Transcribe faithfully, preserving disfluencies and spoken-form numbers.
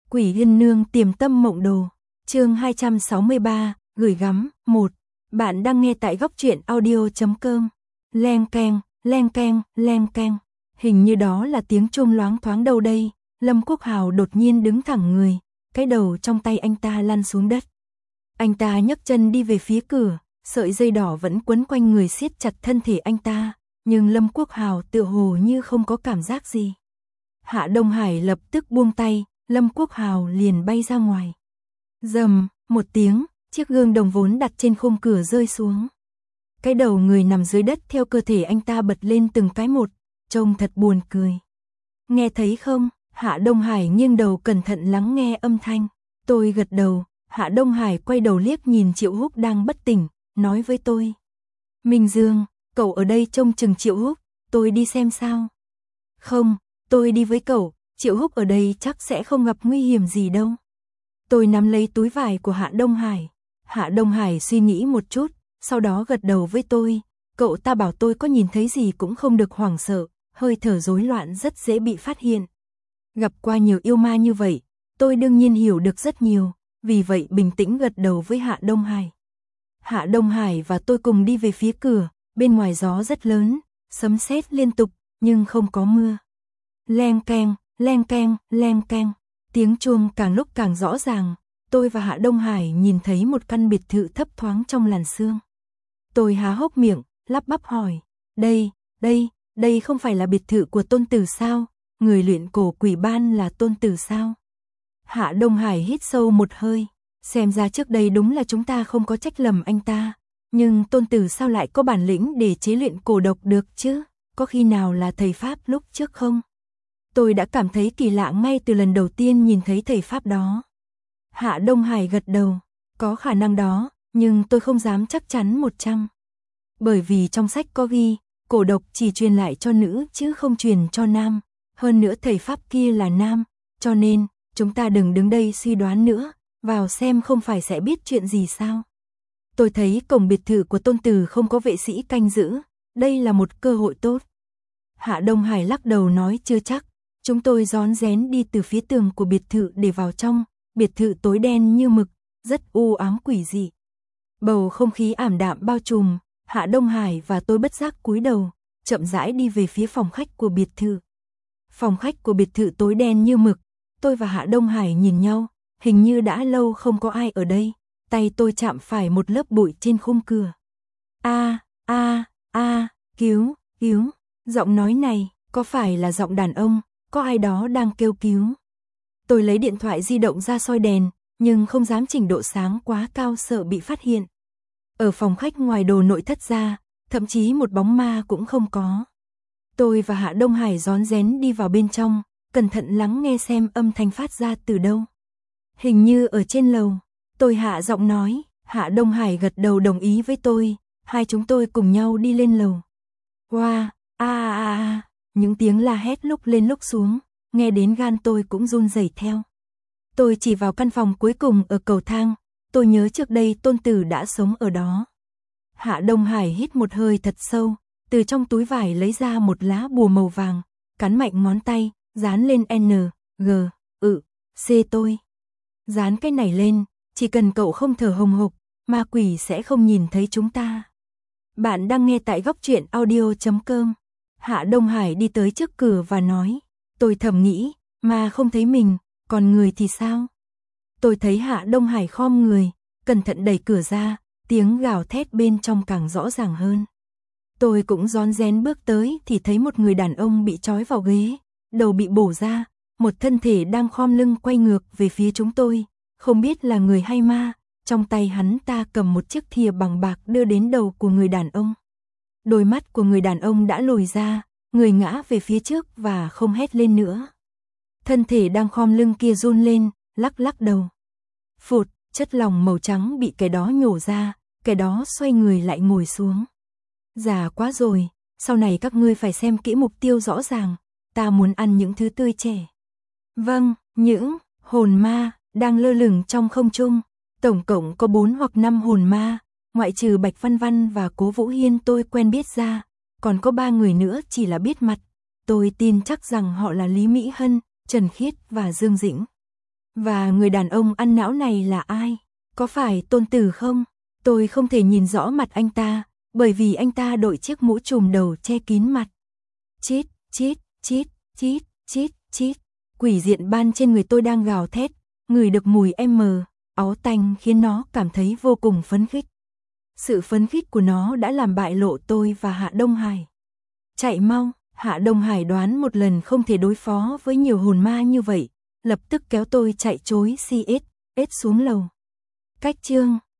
Quỷ Yên Nương Tiềm Tâm Mộng Đồ, chương hai trăm sáu mươi ba, gửi gắm, một. Bạn đang nghe tại góc truyện audio chấm com. Leng keng, leng keng, leng keng. Hình như đó là tiếng chuông loáng thoáng đâu đây. Lâm Quốc Hào đột nhiên đứng thẳng người, cái đầu trong tay anh ta lăn xuống đất. Anh ta nhấc chân đi về phía cửa, sợi dây đỏ vẫn quấn quanh người siết chặt thân thể anh ta, nhưng Lâm Quốc Hào tựa hồ như không có cảm giác gì. Hạ Đông Hải lập tức buông tay, Lâm Quốc Hào liền bay ra ngoài. Rầm, một tiếng, chiếc gương đồng vốn đặt trên khung cửa rơi xuống. Cái đầu người nằm dưới đất theo cơ thể anh ta bật lên từng cái một, trông thật buồn cười. Nghe thấy không? Hạ Đông Hải nghiêng đầu cẩn thận lắng nghe âm thanh. Tôi gật đầu, Hạ Đông Hải quay đầu liếc nhìn Triệu Húc đang bất tỉnh, nói với tôi. Minh Dương, cậu ở đây trông chừng Triệu Húc, tôi đi xem sao. Không, tôi đi với cậu, Triệu Húc ở đây chắc sẽ không gặp nguy hiểm gì đâu. Tôi nắm lấy túi vải của Hạ Đông Hải. Hạ Đông Hải suy nghĩ một chút, sau đó gật đầu với tôi. Cậu ta bảo tôi có nhìn thấy gì cũng không được hoảng sợ, hơi thở rối loạn rất dễ bị phát hiện. Gặp qua nhiều yêu ma như vậy, tôi đương nhiên hiểu được rất nhiều, vì vậy bình tĩnh gật đầu với Hạ Đông Hải. Hạ Đông Hải và tôi cùng đi về phía cửa, bên ngoài gió rất lớn, sấm sét liên tục, nhưng không có mưa. Leng keng, leng keng, leng keng, tiếng chuông càng lúc càng rõ ràng, tôi và Hạ Đông Hải nhìn thấy một căn biệt thự thấp thoáng trong làn sương. Tôi há hốc miệng, lắp bắp hỏi, đây, đây, đây không phải là biệt thự của Tôn Tử sao? Người luyện cổ quỷ ban là Tôn Tử sao? Hạ Đông Hải hít sâu một hơi, xem ra trước đây đúng là chúng ta không có trách lầm anh ta, nhưng Tôn Tử sao lại có bản lĩnh để chế luyện cổ độc được chứ? Có khi nào là thầy Pháp lúc trước không? Tôi đã cảm thấy kỳ lạ ngay từ lần đầu tiên nhìn thấy thầy Pháp đó. Hạ Đông Hải gật đầu, có khả năng đó, nhưng tôi không dám chắc chắn một trăm. Bởi vì trong sách có ghi, cổ độc chỉ truyền lại cho nữ chứ không truyền cho nam. Hơn nữa thầy Pháp kia là nam, cho nên, chúng ta đừng đứng đây suy đoán nữa, vào xem không phải sẽ biết chuyện gì sao. Tôi thấy cổng biệt thự của Tôn Tử không có vệ sĩ canh giữ, đây là một cơ hội tốt. Hạ Đông Hải lắc đầu nói chưa chắc, chúng tôi rón rén đi từ phía tường của biệt thự để vào trong, biệt thự tối đen như mực, rất u ám quỷ dị. Bầu không khí ảm đạm bao trùm, Hạ Đông Hải và tôi bất giác cúi đầu, chậm rãi đi về phía phòng khách của biệt thự. Phòng khách của biệt thự tối đen như mực, tôi và Hạ Đông Hải nhìn nhau, hình như đã lâu không có ai ở đây, tay tôi chạm phải một lớp bụi trên khung cửa. A, a, a, cứu, cứu, giọng nói này, có phải là giọng đàn ông, có ai đó đang kêu cứu. Tôi lấy điện thoại di động ra soi đèn, nhưng không dám chỉnh độ sáng quá cao sợ bị phát hiện. Ở phòng khách ngoài đồ nội thất ra, thậm chí một bóng ma cũng không có. Tôi và Hạ Đông Hải rón rén đi vào bên trong, cẩn thận lắng nghe xem âm thanh phát ra từ đâu. Hình như ở trên lầu, tôi hạ giọng nói, Hạ Đông Hải gật đầu đồng ý với tôi, hai chúng tôi cùng nhau đi lên lầu. Wow, a a a, những tiếng la hét lúc lên lúc xuống, nghe đến gan tôi cũng run rẩy theo. Tôi chỉ vào căn phòng cuối cùng ở cầu thang, tôi nhớ trước đây Tôn Tử đã sống ở đó. Hạ Đông Hải hít một hơi thật sâu, từ trong túi vải lấy ra một lá bùa màu vàng, cắn mạnh ngón tay, dán lên N, G, ự, C tôi. Dán cái này lên, chỉ cần cậu không thở hồng hộc, ma quỷ sẽ không nhìn thấy chúng ta. Bạn đang nghe tại góc truyện audio chấm com. Hạ Đông Hải đi tới trước cửa và nói, tôi thầm nghĩ, mà không thấy mình, còn người thì sao? Tôi thấy Hạ Đông Hải khom người, cẩn thận đẩy cửa ra, tiếng gào thét bên trong càng rõ ràng hơn. Tôi cũng rón rén bước tới thì thấy một người đàn ông bị trói vào ghế, đầu bị bổ ra, một thân thể đang khom lưng quay ngược về phía chúng tôi, không biết là người hay ma, trong tay hắn ta cầm một chiếc thìa bằng bạc đưa đến đầu của người đàn ông. Đôi mắt của người đàn ông đã lồi ra, người ngã về phía trước và không hét lên nữa. Thân thể đang khom lưng kia run lên, lắc lắc đầu. Phụt, chất lỏng màu trắng bị cái đó nhổ ra, cái đó xoay người lại ngồi xuống. Già quá rồi, sau này các ngươi phải xem kỹ mục tiêu rõ ràng, ta muốn ăn những thứ tươi trẻ. Vâng, những hồn ma đang lơ lửng trong không trung, tổng cộng có bốn hoặc năm hồn ma, ngoại trừ Bạch Văn Văn và Cố Vũ Hiên tôi quen biết ra, còn có ba người nữa chỉ là biết mặt. Tôi tin chắc rằng họ là Lý Mỹ Hân, Trần Khiết và Dương Dĩnh. Và người đàn ông ăn não này là ai? Có phải Tôn Tử không? Tôi không thể nhìn rõ mặt anh ta, bởi vì anh ta đội chiếc mũ trùm đầu che kín mặt. Chít, chít, chít, chít, chít, chít. Quỷ diện ban trên người tôi đang gào thét, ngửi được mùi M, áo tanh khiến nó cảm thấy vô cùng phấn khích. Sự phấn khích của nó đã làm bại lộ tôi và Hạ Đông Hải. Chạy mau, Hạ Đông Hải đoán một lần không thể đối phó với nhiều hồn ma như vậy, lập tức kéo tôi chạy trối xi ết, ết xuống lầu. Cách chương